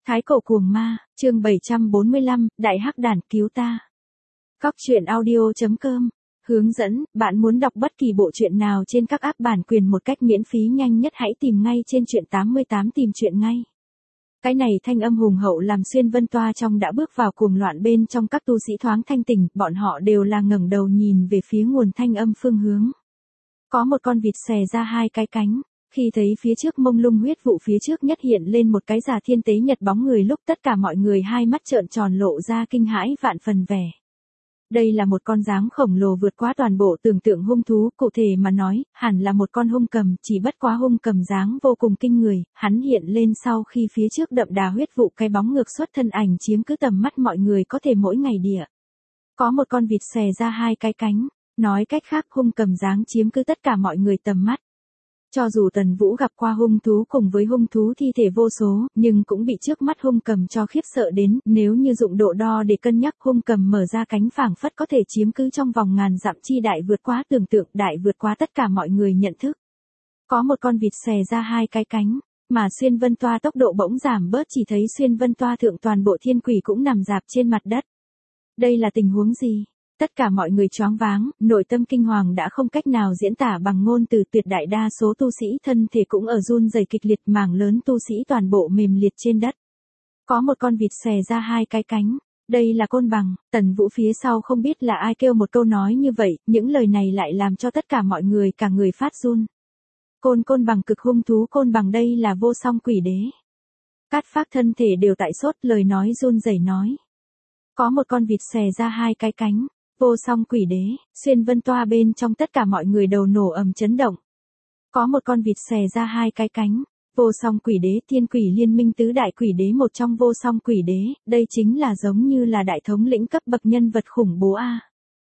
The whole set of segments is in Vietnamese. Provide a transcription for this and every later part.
Thái cổ cuồng ma, chương 745, Đại Hắc Đản cứu ta. Góc truyện audio.com hướng dẫn, bạn muốn đọc bất kỳ bộ truyện nào trên các app bản quyền một cách miễn phí nhanh nhất hãy tìm ngay trên truyện 88 tìm truyện ngay. Cái này thanh âm hùng hậu làm Xuyên Vân Toa trong đã bước vào cuồng loạn bên trong các tu sĩ thoáng thanh tỉnh, bọn họ đều là ngẩng đầu nhìn về phía nguồn thanh âm phương hướng. Có một con vịt xòe ra hai cái cánh. Khi thấy phía trước mông lung huyết vụ phía trước nhất hiện lên một cái giả thiên tế nhật bóng người lúc tất cả mọi người hai mắt trợn tròn lộ ra kinh hãi vạn phần vẻ. Đây là một con dáng khổng lồ vượt quá toàn bộ tưởng tượng hung thú, cụ thể mà nói, hẳn là một con hung cầm, chỉ bất quá hung cầm dáng vô cùng kinh người, hắn hiện lên sau khi phía trước đậm đà huyết vụ cái bóng ngược xuất thân ảnh chiếm cứ tầm mắt mọi người có thể mỗi ngày địa. Có một con vịt xòe ra hai cái cánh, nói cách khác hung cầm dáng chiếm cứ tất cả mọi người tầm mắt. Cho dù Tần Vũ gặp qua hung thú cùng với hung thú thi thể vô số, nhưng cũng bị trước mắt hung cầm cho khiếp sợ đến, nếu như dụng độ đo để cân nhắc hung cầm mở ra cánh phảng phất có thể chiếm cứ trong vòng ngàn dặm chi đại vượt quá tưởng tượng, đại vượt quá tất cả mọi người nhận thức. Có một con vịt xòe ra hai cái cánh, mà Xuyên Vân Toa tốc độ bỗng giảm bớt chỉ thấy Xuyên Vân Toa thượng toàn bộ thiên quỷ cũng nằm rạp trên mặt đất. Đây là tình huống gì? Tất cả mọi người choáng váng, nội tâm kinh hoàng đã không cách nào diễn tả bằng ngôn từ, tuyệt đại đa số tu sĩ thân thể cũng ở run rẩy kịch liệt, mảng lớn tu sĩ toàn bộ mềm liệt trên đất. Có một con vịt xòe ra hai cái cánh, đây là côn bằng. Tần Vũ phía sau không biết là ai kêu một câu nói như vậy, những lời này lại làm cho tất cả mọi người cả người phát run. Côn bằng cực hung thú, côn bằng đây là vô song quỷ đế. Cát Phác thân thể đều tại sốt, lời nói run rẩy nói. Có một con vịt xòe ra hai cái cánh. Vô song quỷ đế, Xuyên Vân Toa bên trong tất cả mọi người đầu nổ ầm chấn động. Có một con vịt xòe ra hai cái cánh, vô song quỷ đế, thiên quỷ liên minh tứ đại quỷ đế một trong vô song quỷ đế, đây chính là giống như là đại thống lĩnh cấp bậc nhân vật khủng bố a.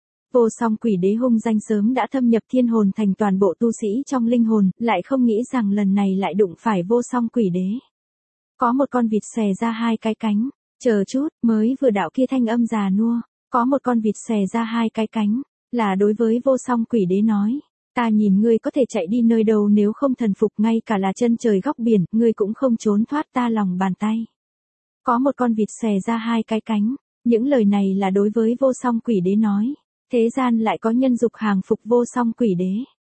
Vô song quỷ đế hung danh sớm đã thâm nhập thiên hồn thành toàn bộ tu sĩ trong linh hồn, lại không nghĩ rằng lần này lại đụng phải vô song quỷ đế. Có một con vịt xòe ra hai cái cánh, chờ chút, mới vừa đạo kia thanh âm già nua. Có một con vịt xòe ra hai cái cánh, là đối với vô song quỷ đế nói, ta nhìn ngươi có thể chạy đi nơi đâu nếu không thần phục, ngay cả là chân trời góc biển, ngươi cũng không trốn thoát ta lòng bàn tay. Có một con vịt xòe ra hai cái cánh, những lời này là đối với vô song quỷ đế nói, thế gian lại có nhân dục hàng phục vô song quỷ đế.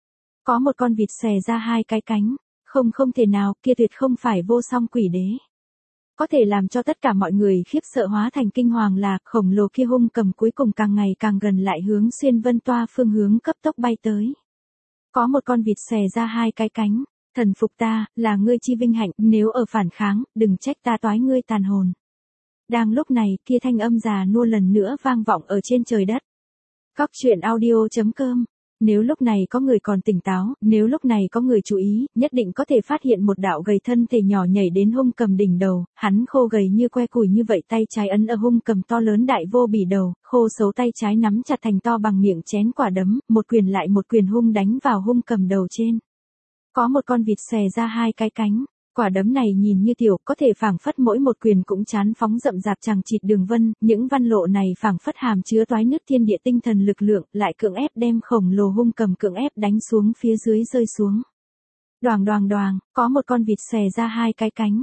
Có một con vịt xòe ra hai cái cánh, không thể nào, kia tuyệt không phải vô song quỷ đế. Có thể làm cho tất cả mọi người khiếp sợ hóa thành kinh hoàng là khổng lồ kia hung cầm cuối cùng càng ngày càng gần lại hướng Xuyên Vân Toa phương hướng cấp tốc bay tới. Có một con vịt xòe ra hai cái cánh, thần phục ta, là ngươi chi vinh hạnh, nếu ở phản kháng, đừng trách ta toái ngươi tàn hồn. Đang lúc này, kia thanh âm già nua lần nữa vang vọng ở trên trời đất. Góc truyện audio.com Nếu lúc này có người còn tỉnh táo, nếu lúc này có người chú ý, nhất định có thể phát hiện một đạo gầy thân thể nhỏ nhảy đến hung cầm đỉnh đầu, hắn khô gầy như que củi như vậy, tay trái ấn ở hung cầm to lớn đại vô bỉ đầu, khô xấu tay trái nắm chặt thành to bằng miệng chén quả đấm, một quyền lại một quyền hung đánh vào hung cầm đầu trên. Có một con vịt xòe ra hai cái cánh. Quả đấm này nhìn như tiểu, có thể phảng phất mỗi một quyền cũng chán phóng rậm rạp chằng chịt đường vân, những văn lộ này phảng phất hàm chứa toái nứt thiên địa tinh thần lực lượng, lại cưỡng ép đem khổng lồ hung cầm cưỡng ép đánh xuống phía dưới rơi xuống. Đoàng, có một con vịt xòe ra hai cái cánh,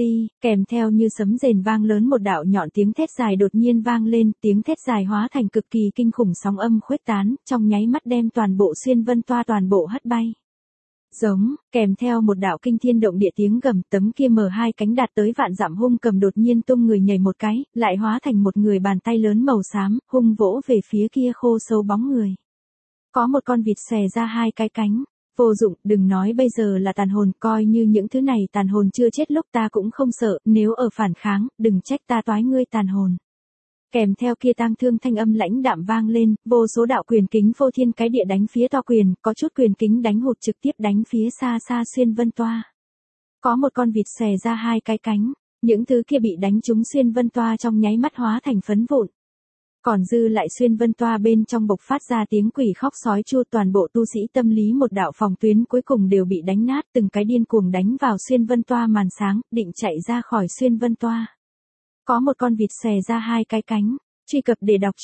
kèm theo như sấm rền vang lớn một đạo nhọn tiếng thét dài đột nhiên vang lên, tiếng thét dài hóa thành cực kỳ kinh khủng sóng âm khuếch tán, trong nháy mắt đem toàn bộ Xuyên Vân Toa toàn bộ hất bay. Giống, kèm theo một đạo kinh thiên động địa tiếng gầm, tấm kia mở hai cánh đạt tới vạn dặm hung cầm đột nhiên tung người nhảy một cái, lại hóa thành một người bàn tay lớn màu xám, hung vỗ về phía kia khô sâu bóng người. Có một con vịt xòe ra hai cái cánh, vô dụng, đừng nói bây giờ là tàn hồn, coi như những thứ này tàn hồn chưa chết lúc ta cũng không sợ, nếu ở phản kháng, đừng trách ta toái ngươi tàn hồn. Kèm theo kia tang thương thanh âm lãnh đạm vang lên, vô số đạo quyền kính phô thiên cái địa đánh phía to quyền, có chút quyền kính đánh hụt trực tiếp đánh phía xa xa Xuyên Vân Toa. Có một con vịt xòe ra hai cái cánh, những thứ kia bị đánh trúng Xuyên Vân Toa trong nháy mắt hóa thành phấn vụn. Còn dư lại Xuyên Vân Toa bên trong bộc phát ra tiếng quỷ khóc sói chua, toàn bộ tu sĩ tâm lý một đạo phòng tuyến cuối cùng đều bị đánh nát, từng cái điên cuồng đánh vào Xuyên Vân Toa màn sáng, định chạy ra khỏi Xuyên Vân Toa. Có một con vịt xòe ra hai cái cánh, truy cập để đọc truyện.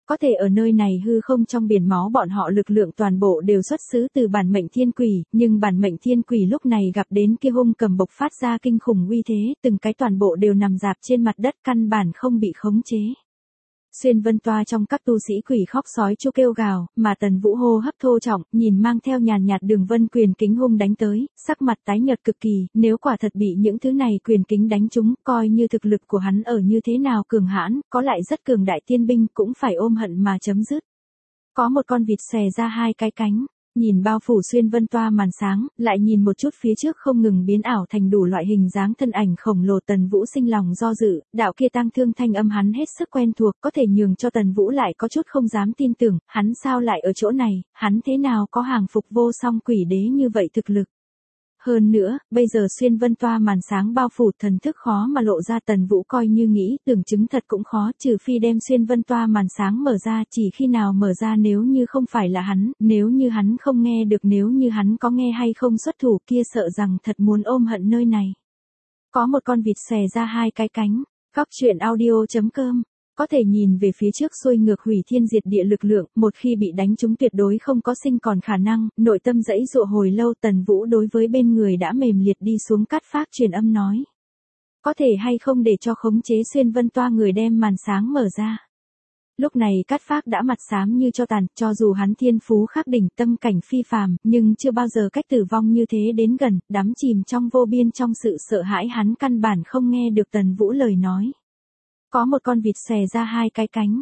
Có thể ở nơi này hư không trong biển máu bọn họ lực lượng toàn bộ đều xuất xứ từ bản mệnh thiên quỷ, nhưng bản mệnh thiên quỷ lúc này gặp đến kia hung cầm bộc phát ra kinh khủng uy thế, từng cái toàn bộ đều nằm rạp trên mặt đất căn bản không bị khống chế. Xuyên vân toa trong các tu sĩ quỷ khóc sói chu kêu gào, mà Tần Vũ hô hấp thô trọng, nhìn mang theo nhàn nhạt đường vân quyền kính hung đánh tới, sắc mặt tái nhợt cực kỳ, nếu quả thật bị những thứ này quyền kính đánh trúng, coi như thực lực của hắn ở như thế nào cường hãn, có lại rất cường đại tiên binh cũng phải ôm hận mà chấm dứt. Có một con vịt xòe ra hai cái cánh, nhìn bao phủ xuyên vân toa màn sáng, lại nhìn một chút phía trước không ngừng biến ảo thành đủ loại hình dáng thân ảnh khổng lồ. Tần Vũ sinh lòng do dự, đạo kia tang thương thanh âm hắn hết sức quen thuộc, có thể nhường cho Tần Vũ lại có chút không dám tin tưởng, hắn sao lại ở chỗ này, hắn thế nào có hàng phục vô song quỷ đế như vậy thực lực. Hơn nữa, bây giờ xuyên vân toa màn sáng bao phủ thần thức khó mà lộ ra. Tần Vũ coi như nghĩ tưởng chứng thật cũng khó, trừ phi đem xuyên vân toa màn sáng mở ra, chỉ khi nào mở ra nếu như không phải là hắn, nếu như hắn không nghe được, nếu như hắn có nghe hay không xuất thủ kia sợ rằng thật muốn ôm hận nơi này. Có một con vịt xòe ra hai cái cánh, góc truyện audio.com. Có thể nhìn về phía trước xuôi ngược hủy thiên diệt địa lực lượng, một khi bị đánh trúng tuyệt đối không có sinh còn khả năng, nội tâm dãy dụa hồi lâu. Tần Vũ đối với bên người đã mềm liệt đi xuống Cát Phác truyền âm nói. Có thể hay không để cho khống chế xuyên vân toa người đem màn sáng mở ra. Lúc này Cát Phác đã mặt xám như cho tàn, cho dù hắn thiên phú khắc đỉnh tâm cảnh phi phàm, nhưng chưa bao giờ cách tử vong như thế đến gần, đắm chìm trong vô biên trong sự sợ hãi hắn căn bản không nghe được Tần Vũ lời nói. Có một con vịt xòe ra hai cái cánh,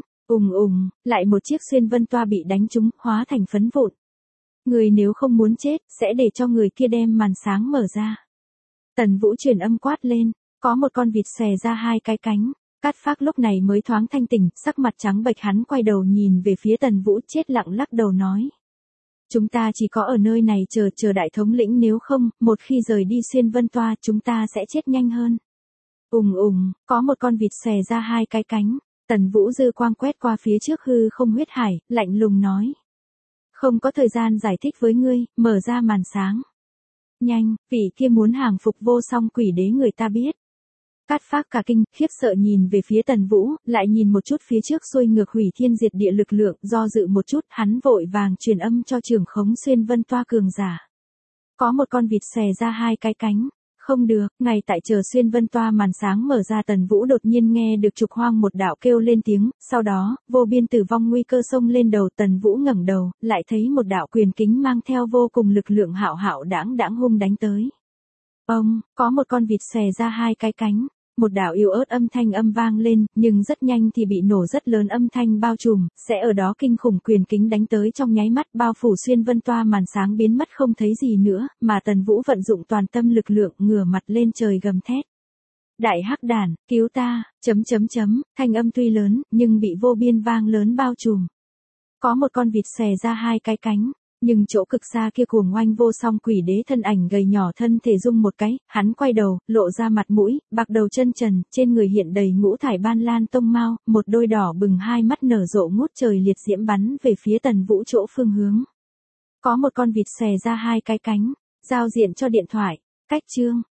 lại một chiếc xuyên vân toa bị đánh trúng, hóa thành phấn vụn. Người nếu không muốn chết, sẽ để cho người kia đem màn sáng mở ra. Tần Vũ truyền âm quát lên, có một con vịt xòe ra hai cái cánh. Cát Phác lúc này mới thoáng thanh tỉnh, sắc mặt trắng bệch hắn quay đầu nhìn về phía Tần Vũ chết lặng lắc đầu nói. Chúng ta chỉ có ở nơi này chờ đại thống lĩnh, nếu không, một khi rời đi xuyên vân toa chúng ta sẽ chết nhanh hơn. Có một con vịt xòe ra hai cái cánh, Tần Vũ dư quang quét qua phía trước hư không huyết hải, lạnh lùng nói. Không có thời gian giải thích với ngươi, mở ra màn sáng. Nhanh, vị kia muốn hàng phục vô song quỷ đế người ta biết. Cát Phác cả kinh, khiếp sợ nhìn về phía Tần Vũ, lại nhìn một chút phía trước xuôi ngược hủy thiên diệt địa lực lượng, do dự một chút, hắn vội vàng truyền âm cho trưởng khống xuyên vân toa cường giả. Có một con vịt xòe ra hai cái cánh. Không được, ngay tại chờ xuyên vân toa màn sáng mở ra Tần Vũ đột nhiên nghe được trục hoang một đạo kêu lên tiếng, sau đó, vô biên tử vong nguy cơ xông lên đầu. Tần Vũ ngẩng đầu, lại thấy một đạo quyền kính mang theo vô cùng lực lượng hạo hạo đãng hung đánh tới. Có một con vịt xòe ra hai cái cánh, một đạo yếu ớt âm thanh vang lên, nhưng rất nhanh thì bị nổ rất lớn âm thanh bao trùm, sẽ ở đó kinh khủng quyền kính đánh tới trong nháy mắt bao phủ xuyên vân toa màn sáng biến mất không thấy gì nữa, mà Tần Vũ vận dụng toàn tâm lực lượng ngửa mặt lên trời gầm thét. Đại hắc đản, cứu ta, thanh âm tuy lớn, nhưng bị vô biên vang lớn bao trùm. Có một con vịt xòe ra hai cái cánh. Nhưng chỗ cực xa kia cuồng oanh vô song quỷ đế thân ảnh gầy nhỏ thân thể rung một cái, hắn quay đầu, lộ ra mặt mũi, bạc đầu chân trần, trên người hiện đầy ngũ thải ban lan tông mao, một đôi đỏ bừng hai mắt nở rộ ngút trời liệt diễm bắn về phía Tần Vũ chỗ phương hướng. Có một con vịt xòe ra hai cái cánh, giao diện cho điện thoại, cách chương.